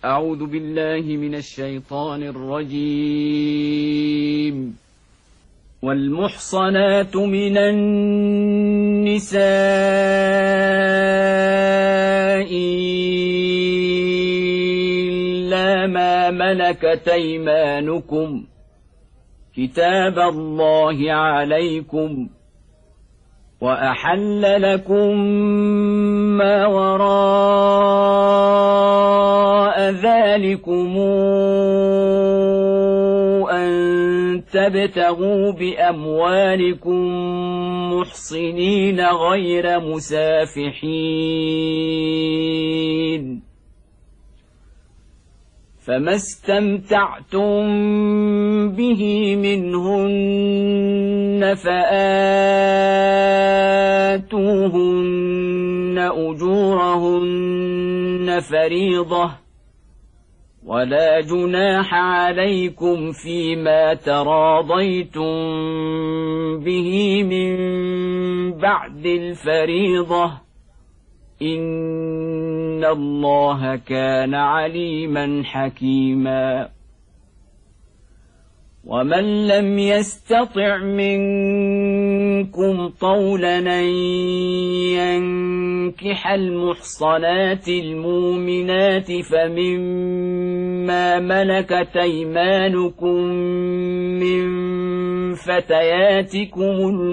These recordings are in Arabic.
أعوذ بالله من الشيطان الرجيم. والمحصنات من النساء إلا ما ملكت أيمانكم كتاب الله عليكم، وأحل لكم ما وراء ذلكم أن تبتغوا بأموالكم محصنين غير مسافحين، فما استمتعتم به منهن فآتوهن أجورهن فريضة، ولا جناح عليكم فيما تراضيتم به من بعد الفريضة، إن الله كان عليما حكيما. ومن لم يستطع منكم طولا أن ينكح المحصنات المؤمنات فمما ملكت أيمانكم من فتياتكم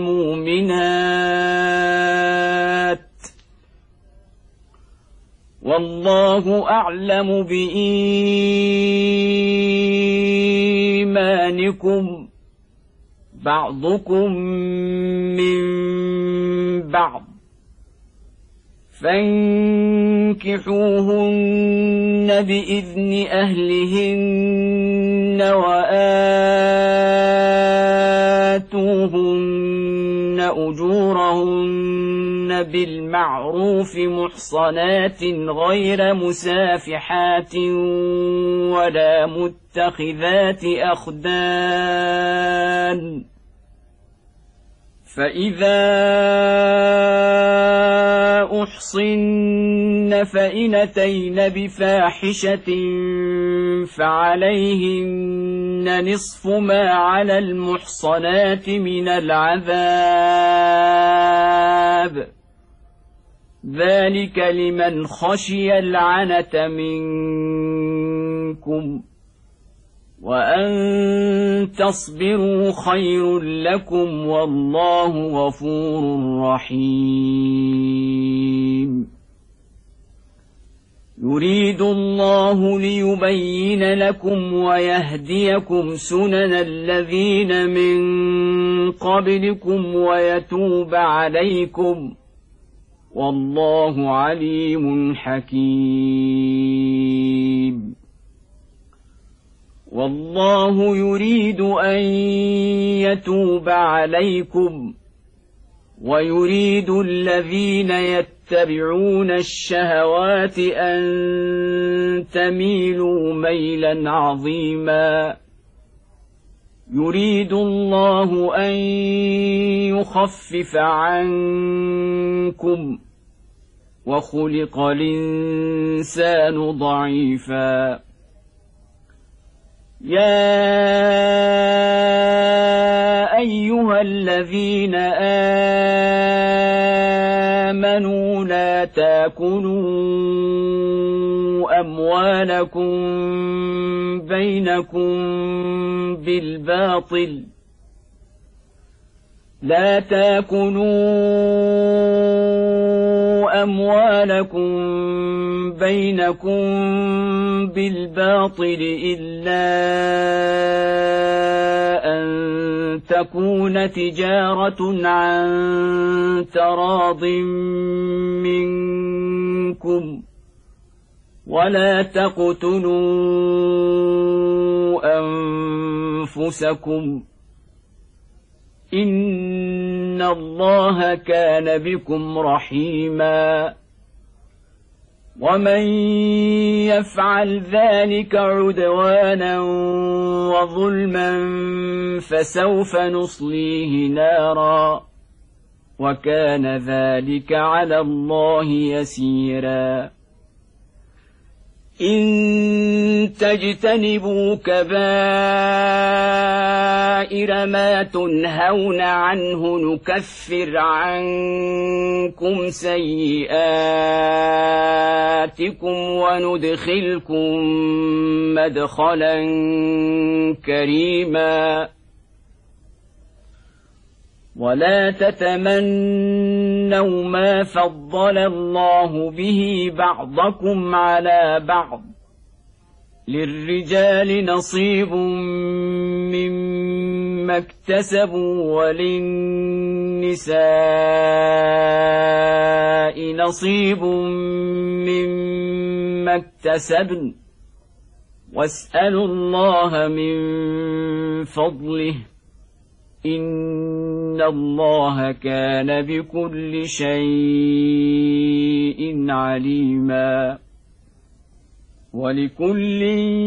المؤمنات، والله أعلم بإيمانكم، بعضكم من بعض، فانكحوهن بإذن أهلهن وآتوهن أجورهن بالمعروف محصنات غير مسافحات ولا متخذات أخدان، فإذا أحصن فإن أتين بفاحشة فعليهن نصف ما على المحصنات من العذاب، ذلك لمن خشي العنة منكم، وأن تصبروا خير لكم، والله غفور رحيم. يريد الله ليبين لكم ويهديكم سنن الذين من قبلكم ويتوب عليكم، والله عليم حكيم. والله يريد أن يتوب عليكم، ويريد الذين يتبعون الشهوات أن تميلوا ميلا عظيما. يريد الله أن يخفف عنكم، وخلق الإنسان ضعيفا. يا أيها الذين آمنوا لا تأكلوا أموالكم بينكم بالباطل، لا تأكلوا أموالكم بينكم بالباطل إلا أن تكون تجارة عن تراض منكم، ولا تقتلوا أنفسكم، إن الله كان بكم رحيما. ومن يفعل ذلك عدوانا وظلما فسوف نصليه نارا، وكان ذلك على الله يسيرا. تجتنبوا كبائر ما تنهون عنه نكفر عنكم سيئاتكم وندخلكم مدخلا كريما ولا تتمنوا ما فضل الله به بعضكم على بعض للرجال نصيب مما اكتسبوا وللنساء نصيب مما اكتسبن واسألوا الله من فضله إن الله كان بكل شيء عليما ولكل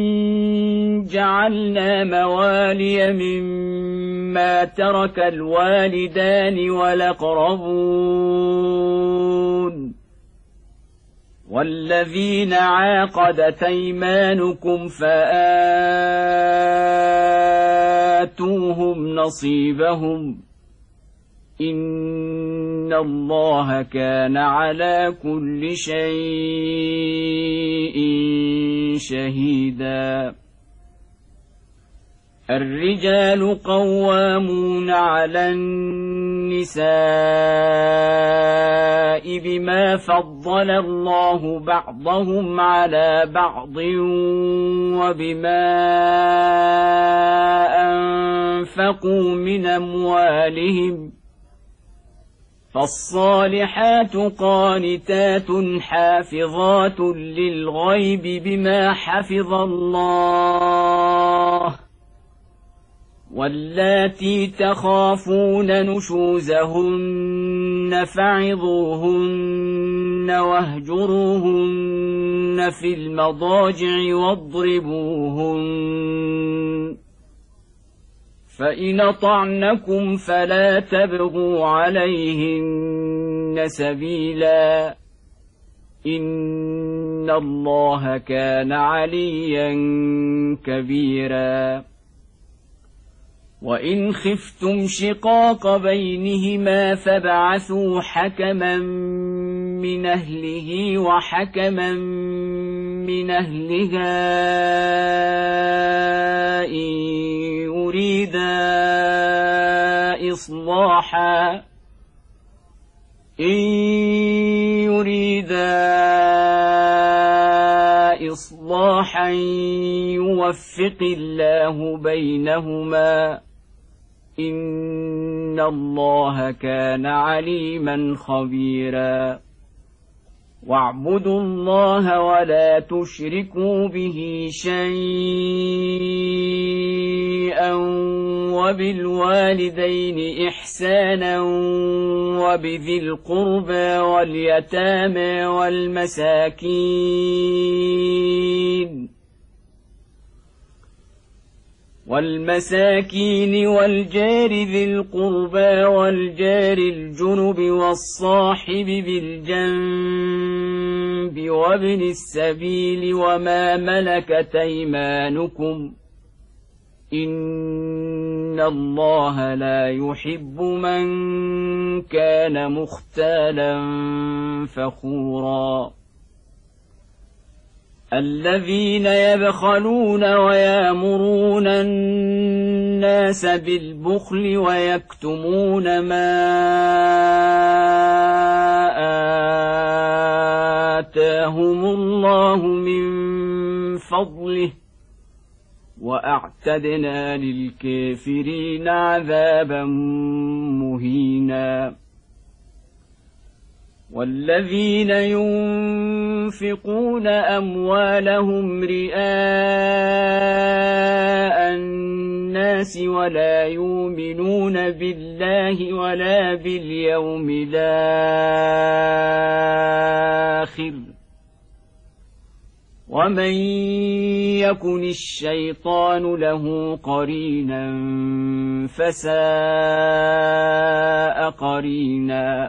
جعلنا موالي مما ترك الوالدان والأقربون والذين عاقدت أيمانكم فآتوهم نصيبهم إن الله كان على كل شيء شهيدا الرجال قوامون على النساء بما فضل الله بعضهم على بعض وبما أنفقوا من أموالهم فالصالحات قانتات حافظات للغيب بما حفظ الله واللاتي تخافون نشوزهن فعظوهن واهجروهن في المضاجع واضربوهن فإن أطعنكم فلا تبغوا عليهن سبيلا إن الله كان عليا كبيرا وإن خفتم شقاق بينهما فابعثوا حكما من أهله وحكما من أهلها إن يريدا إصلاحا يوفق الله بينهما إن الله كان عليما خبيرا واعبدوا الله ولا تشركوا به شيئا وبالوالدين إحسانا وبذي القربى واليتامى والمساكين والجار ذي القربى والجار الجنب والصاحب بالجنب وابن السبيل وما ملكت أيمانكم إن الله لا يحب من كان مختالا فخورا الذين يبخلون ويأمرون الناس بالبخل ويكتمون ما آتاهم الله من فضله وأعتدنا للكافرين عذابا مهينا والذين ينفقون أموالهم رئاء الناس ولا يؤمنون بالله ولا باليوم الآخر ومن يكن الشيطان له قرينا فساء قرينا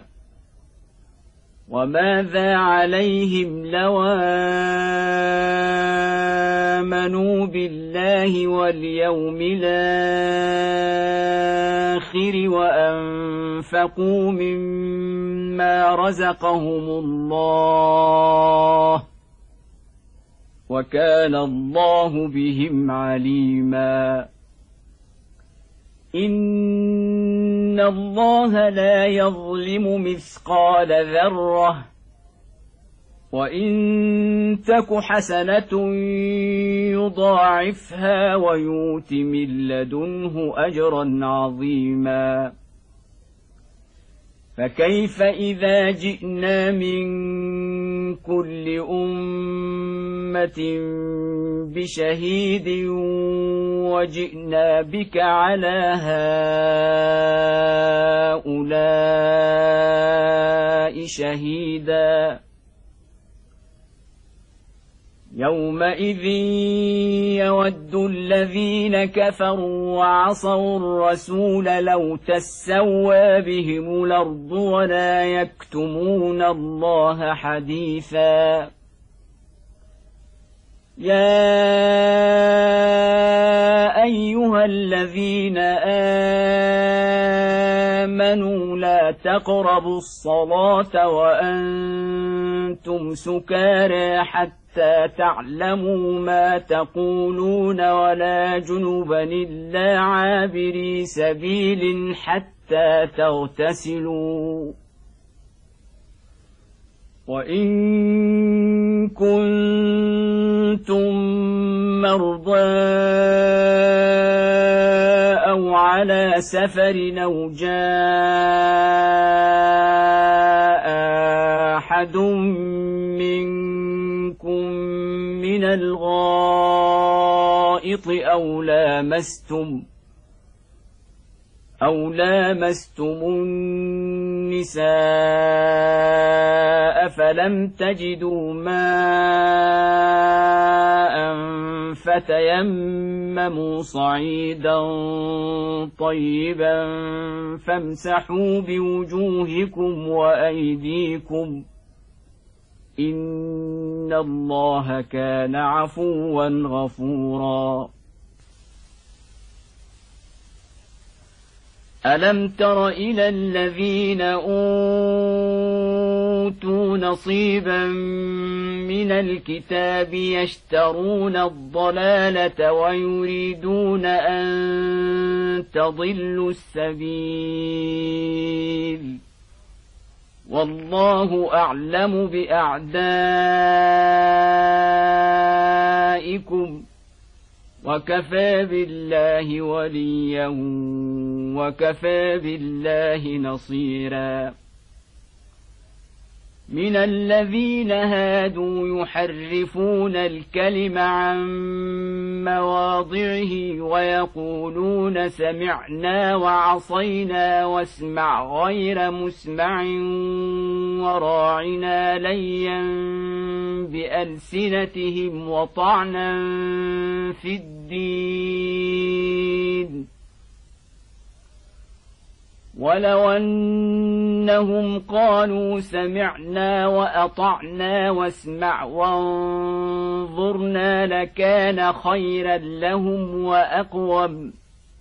وماذا عليهم لو آمنوا آمنوا بالله واليوم الآخر وأنفقوا مما رزقهم الله وكان الله بهم عليما إن الله لا يظلم مثقال ذرة وإن تك حسنة يضاعفها ويؤت من لدنه أجرا عظيما فكيف إذا جئنا من كل أمة بشهيد وجئنا بك على هؤلاء شهيدا يومئذ يود الذين كفروا وعصوا الرسول لو تسوى بهم الأرض ولا يكتمون الله حديثا يا أيها الذين آمنوا لا تقربوا الصلاة وأنتم سكارى حتى تعلموا ما تقولون ولا جنبا إلا عابري سبيل حتى تغتسلوا وإن كنتم مرضى أو على سفر أو جاء أحد منكم من الغائط أو لامستم النساء فلم تجدوا ماء فتيمموا صعيدا طيبا فامسحوا بوجوهكم وأيديكم إن الله كان عفوا غفورا ألم تر إلى الذين أوتوا نصيبا من الكتاب يشترون الضلالة ويريدون أن تضلوا السبيل والله أعلم بأعدائكم وكفى بالله وليا وكفى بالله نصيرا من الذين هادوا يحرفون الكلم عن مواضعه ويقولون سمعنا وعصينا واسمع غير مسمع وراعنا ليا بألسنتهم وطعنا في الدين ولو أنهم قالوا سمعنا وأطعنا واسمع وانظرنا لكان خيرا لهم وأقوم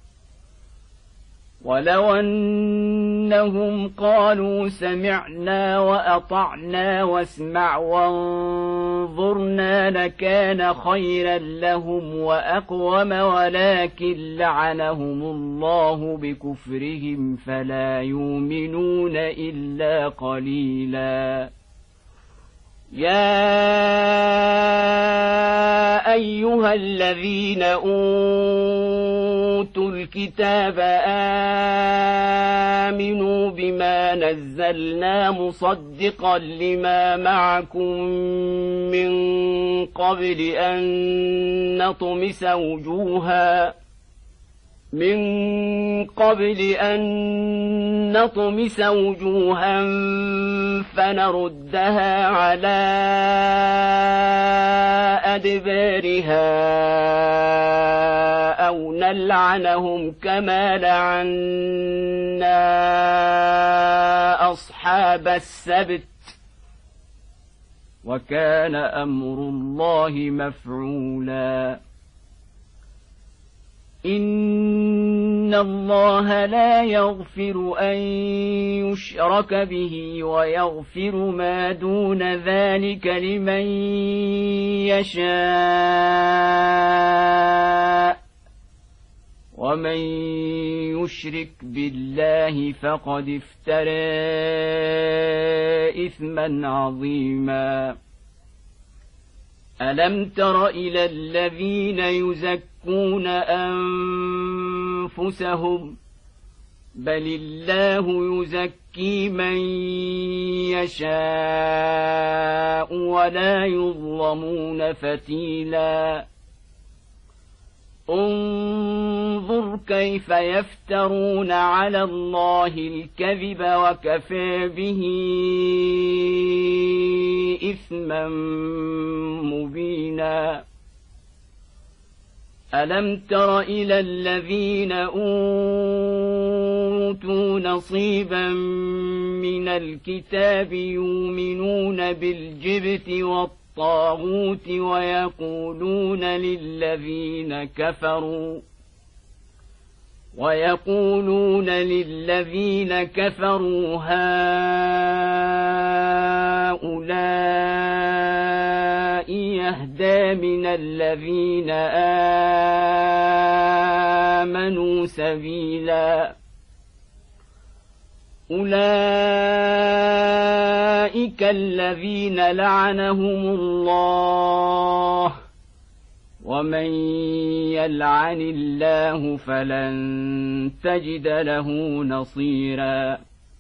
ولو أنهم قالوا سمعنا وأطعنا واسمع وانظرنا لكان خيرا لهم وأقوم ولكن لعنهم الله بكفرهم فلا يؤمنون إلا قليلا يا أيها الذين أوتوا الكتاب آمنوا بما نزلنا مصدقا لما معكم من قبل أن نطمس وجوها فنردها على أدبارها أو نلعنهم كما لعنا أصحاب السبت وكان أمر الله مفعولا إن الله لا يغفر أن يشرك به ويغفر ما دون ذلك لمن يشاء ومن يشرك بالله فقد افترى إثما عظيما ألم تر إلى الذين يزكون أنفسهم بل الله يزكي من يشاء ولا يظلمون فتيلا انظر كيف يفترون على الله الكذب وكفى به إثما مبينا ألم تر إلى الذين أوتوا نصيبا من الكتاب يؤمنون بالجبت والطاغوت ويقولون للذين كفروا هؤلاء يهدى من الذين آمنوا سبيلا أولئك الذين لعنهم الله ومن يلعن الله فلن تجد له نصيرا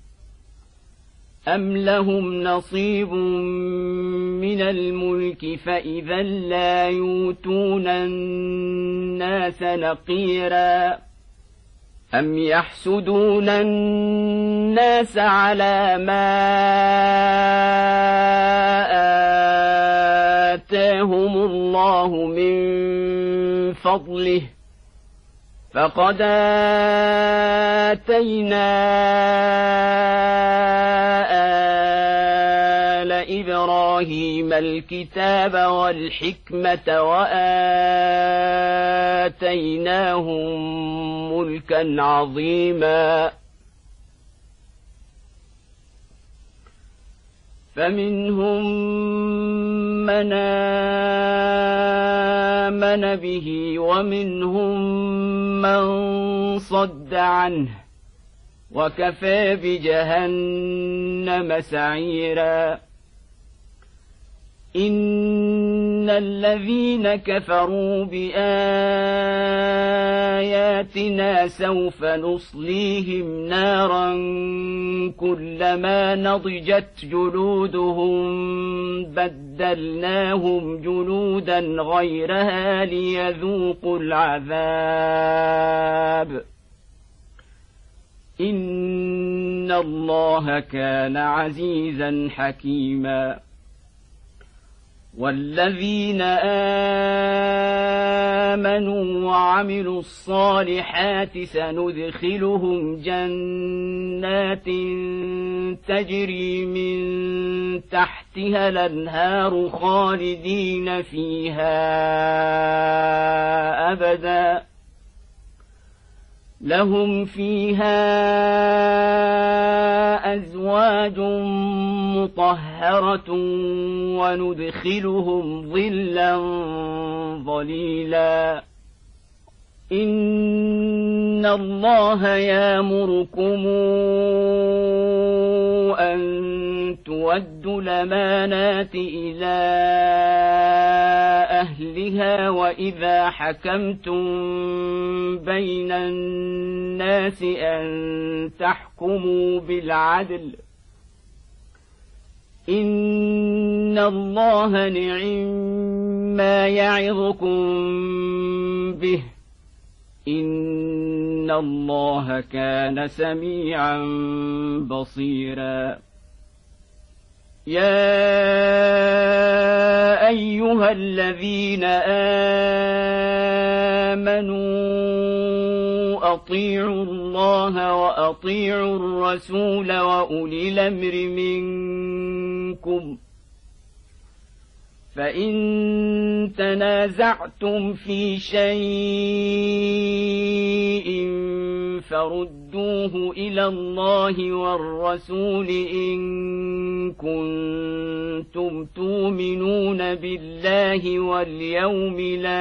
أم لهم نصيب من الملك فإذا لا يؤتون الناس نقيرا أم يحسدون الناس على ما آتاهم الله من فضله فقد آتينا آل إبراهيم الكتاب والحكمة وآتيناهم ملكا عظيما فمنهم من آمن به ومنهم من صد عنه وكفى بجهنم سعيرا إن الذين كفروا بآياتنا سوف نصليهم نارا كلما نضجت جلودهم بدلناهم جلودا غيرها ليذوقوا العذاب إن الله كان عزيزا حكيما والذين آمنوا وعملوا الصالحات سندخلهم جنات تجري من تحتها الأنهار خالدين فيها أبدا لهم فيها أزواج مطهرة وندخلهم ظلا ظليلا إن الله يأمركم أن تؤدوا الأمانات إلى أهلها وإذا حكمتم بين الناس أن تحكموا بالعدل إن الله نعم يعظكم به إن الله كان سميعا بصيرا يا أيها الذين آمنوا أطيعوا الله وأطيعوا الرسول وأولي الأمر منكم فإن تنازعتم في شيء فردوه إلى الله والرسول إن كنتم تؤمنون بالله واليوم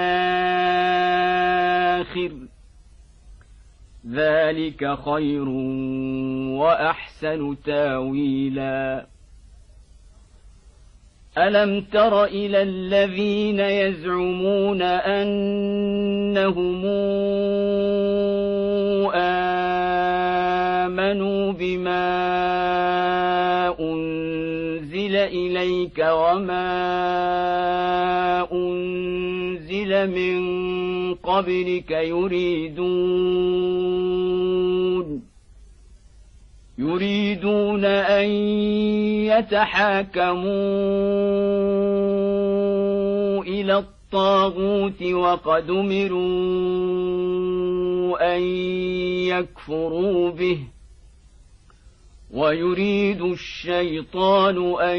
الآخر، ذلك خير وأحسن تاويلا. ألم تر إلى الذين يزعمون أنهم آمنوا بما أنزل إليك وما أنزل من قبلك يريدون أن يتحاكموا إلى الطاغوت وقد أمروا أن يكفروا به، ويريد الشيطان أن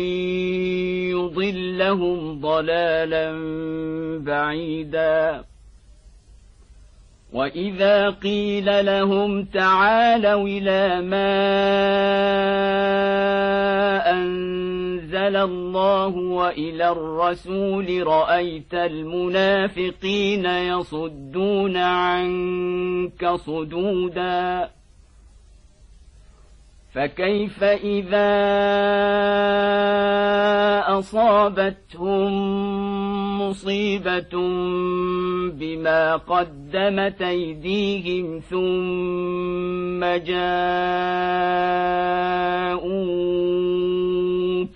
يضلهم ضلالا بعيدا. وإذا قيل لهم تعالوا إلى ما أنزل الله وإلى الرسول رأيت المنافقين يصدون عنك صدودا. فكيف إذا أصابتهم مصيبة بما قدمت أيديهم ثم جاءوك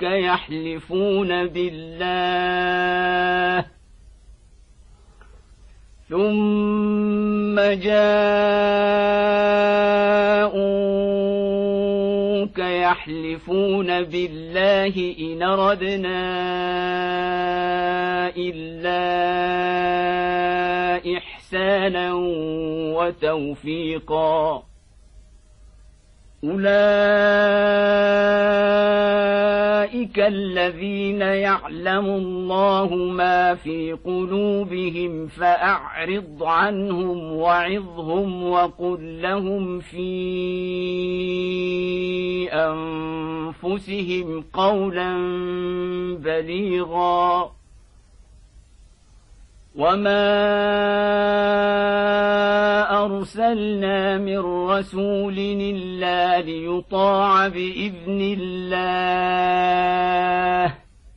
يحلفون بالله إن أردنا إلا إحسانا وتوفيقا. أولئك الذين يعلم الله ما في قلوبهم فأعرض عنهم وعظهم وقل لهم في أنفسهم قولا بليغا. وما أرسلنا من رسول إلا ليطاع بإذن الله،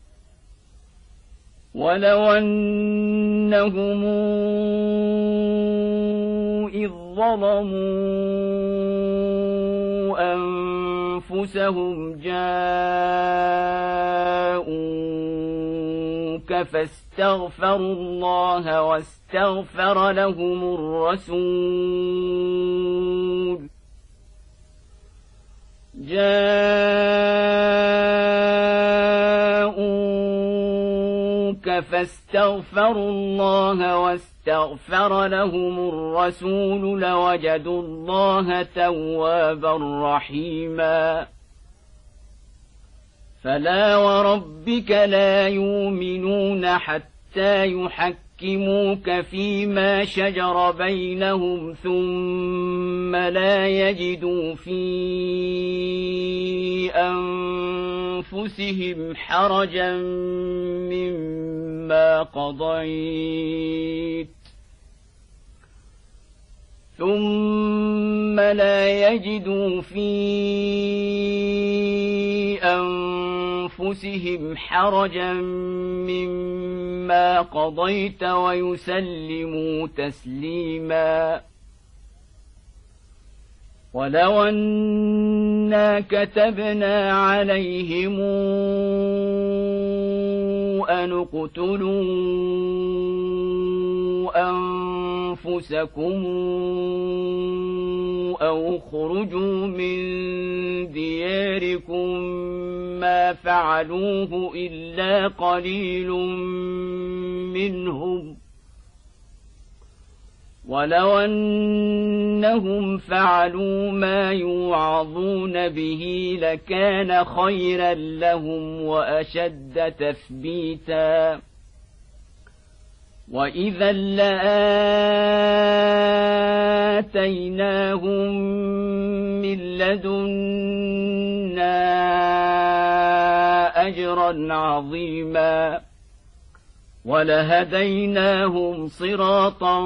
ولو أنهم إذ ظلموا أنفسهم جاءوك فاستغفروا الله واستغفر لهم الرسول لوجدوا الله توابا رحيما. فلا وربك لا يؤمنون حتى يحكموك فيما شجر بينهم ثم لا يجدوا في أنفسهم حرجا مما قضيت ويسلموا تسليما. ولو أنا كتبنا عليهم أن اقتلوا أنفسكم أو اخرجوا من دياركم ما فعلوه إلا قليل منهم، ولو أنهم فعلوا ما يوعظون به لكان خيرا لهم وأشد تثبيتا. وإذا لآتيناهم من لدنا أجرا عظيما ولهديناهم صراطا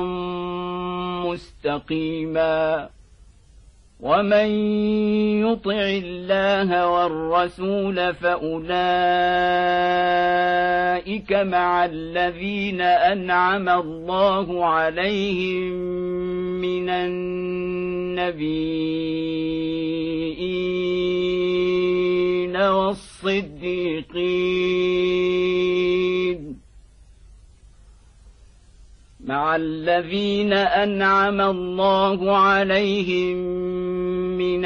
مستقيما ومن يطع الله والرسول فأولئك مع الذين أنعم الله عليهم من النبيين والصديقين مع الذين أنعم الله عليهم من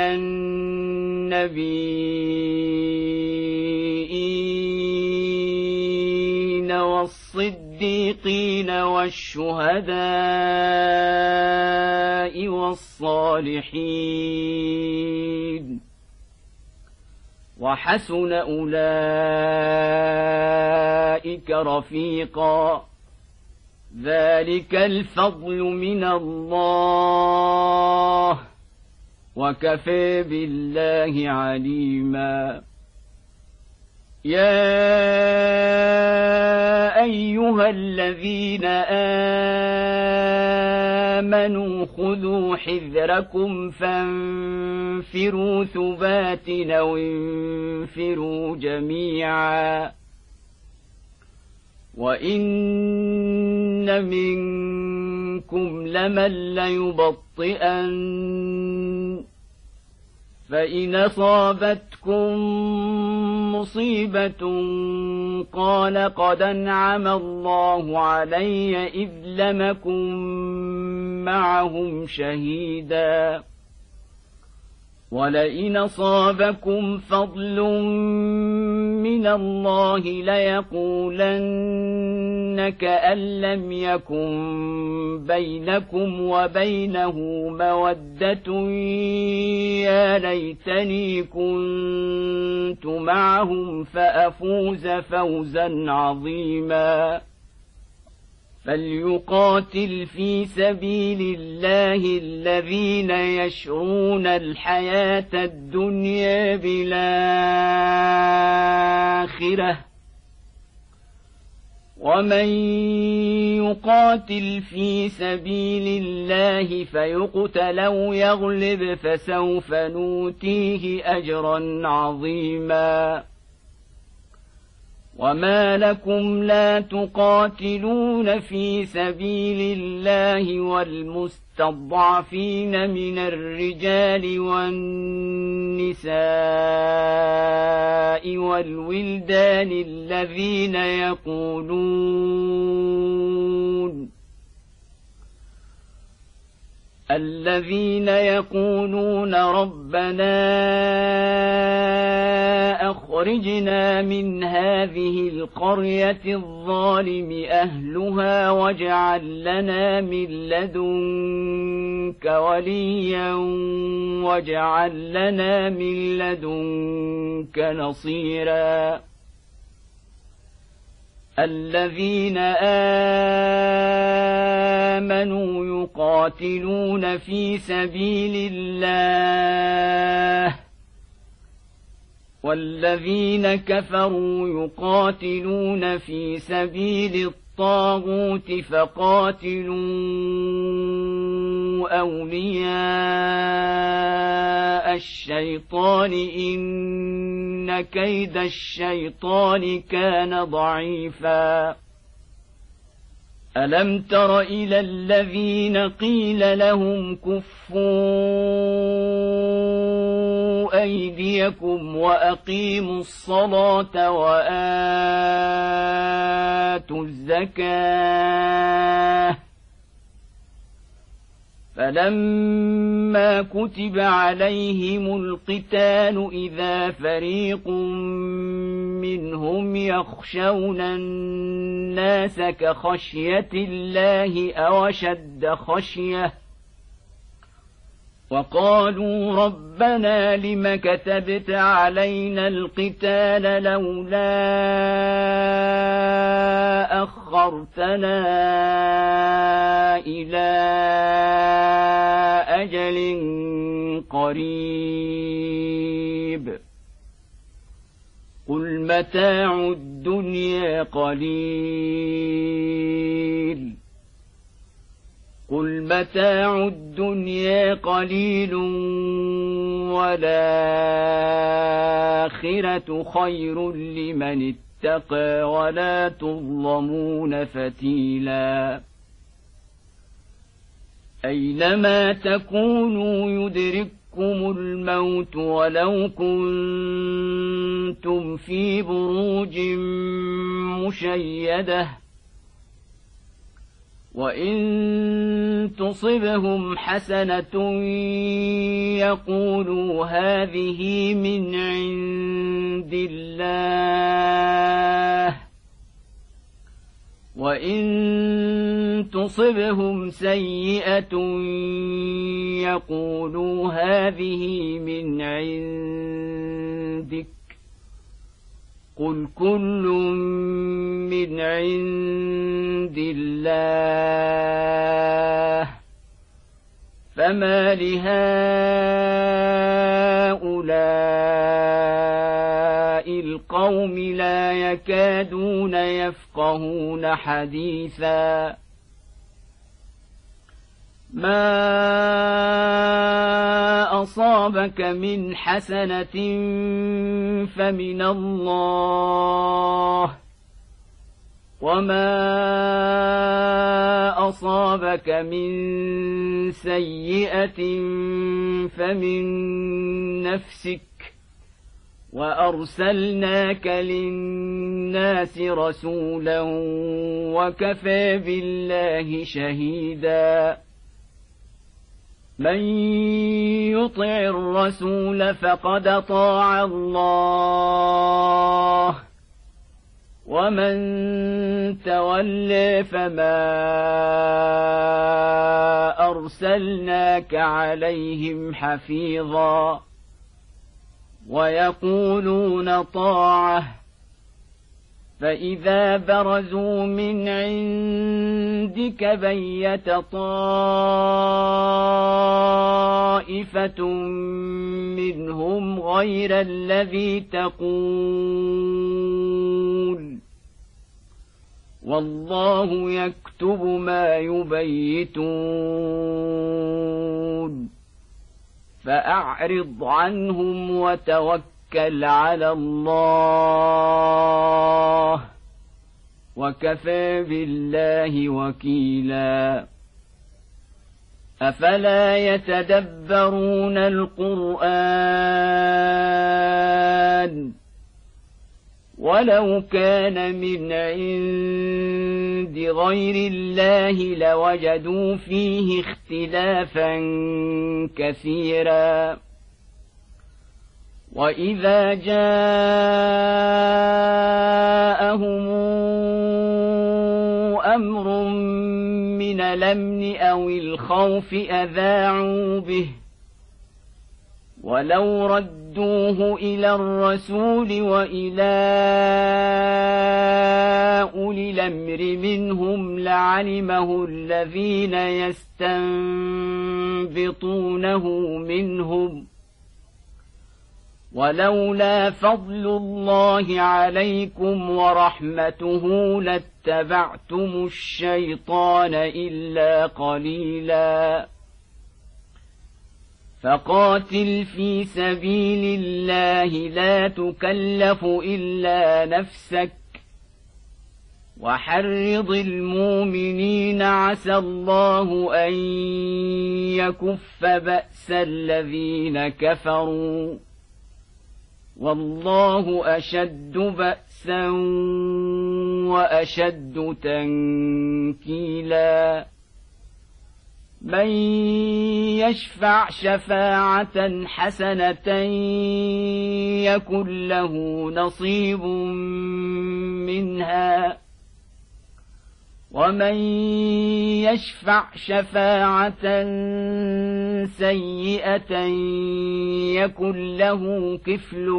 النبيين والصديقين والشهداء والصالحين وحسن أولئك رفيقا ذلك الفضل من الله وكفى بالله عليما يا أيها الذين آمنوا خذوا حذركم فانفروا ثبات أو انفروا جميعا وإن منكم لمن ليبطئن فإن أصابتكم مصيبة قال قد أنعم الله علي إذ لم أكن معهم شهيدا ولئن أصابكم فضل من الله ليقولن كأن لم يكن بينكم وبينه مودة يا ليتني كنت معهم فأفوز فوزا عظيما فليقاتل في سبيل الله الذين يشرون الحياة الدنيا بالآخرة ومن يقاتل في سبيل الله فيقتل أو يغلب فسوف نؤتيه أجرا عظيما وما لكم لا تقاتلون في سبيل الله والمستضعفين من الرجال والنساء والولدان الذين يقولون ربنا أخرجنا من هذه القرية الظالم أهلها واجعل لنا من لدنك وليا واجعل لنا من لدنك نصيرا الذين آمنوا يقاتلون في سبيل الله والذين كفروا يقاتلون في سبيل الطاغوت فقاتلوا أولياء الشيطان إن كيد الشيطان كان ضعيفا ألم تر إلى الذين قيل لهم كفوا أيديكم وأقيموا الصلاة وآتوا الزكاة فلما كتب عليهم القتال إذا فريق منهم يخشون الناس كخشية الله أو أشد خشية وقالوا ربنا لم كتبت علينا القتال لولا أخرتنا إلى أجل قريب قل متاع الدنيا قليل والآخرة خير لمن اتقى ولا تظلمون فتيلا أينما تكونوا يدرككم الموت ولو كنتم في بروج مشيدة وإن تصبهم حسنة يقولوا هذه من عند الله وإن تصبهم سيئة يقولوا هذه من عندك قل كل من عند الله فما لهؤلاء القوم لا يكادون يفقهون حديثا ما أصابك من حسنة فمن الله وما أصابك من سيئة فمن نفسك وأرسلناك للناس رسولا وكفى بالله شهيدا من يطع الرسول فقد أطاع الله ومن تولى فما أرسلناك عليهم حفيظا ويقولون طاعة فإذا برزوا من عندك بيت طائفة منهم غير الذي تقول والله يكتب ما يبيتون فأعرض عنهم وتوكل على الله وكفى بالله وكيلا أفلا يتدبرون القرآن ولو كان من عند غير الله لوجدوا فيه اختلافا كثيرا وإذا جاءهم أمر من الأمن أو الخوف أذاعوا به ولو ردوه إلى الرسول وإلى أولي الأمر منهم لعلمه الذين يستنبطونه منهم ولولا فضل الله عليكم ورحمته لاتبعتم الشيطان إلا قليلا فقاتل في سبيل الله لا تكلف إلا نفسك وحرض المؤمنين عسى الله أن يكف بأس الذين كفروا والله أشد بأسا وأشد تنكيلا من يشفع شفاعة حسنة يكن له نصيب منها ومن يشفع شفاعة سيئة يكن له كفل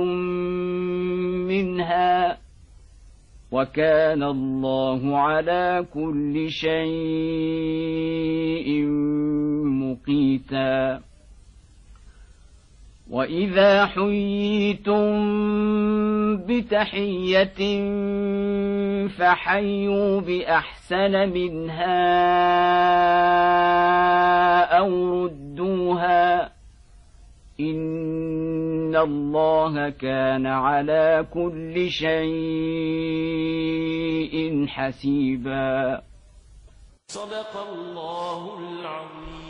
منها وكان الله على كل شيء مقيتا وإذا حييتم بتحية فحيوا بأحسن منها أو ردوها إن الله كان على كل شيء حسيبا. صدق الله العظيم.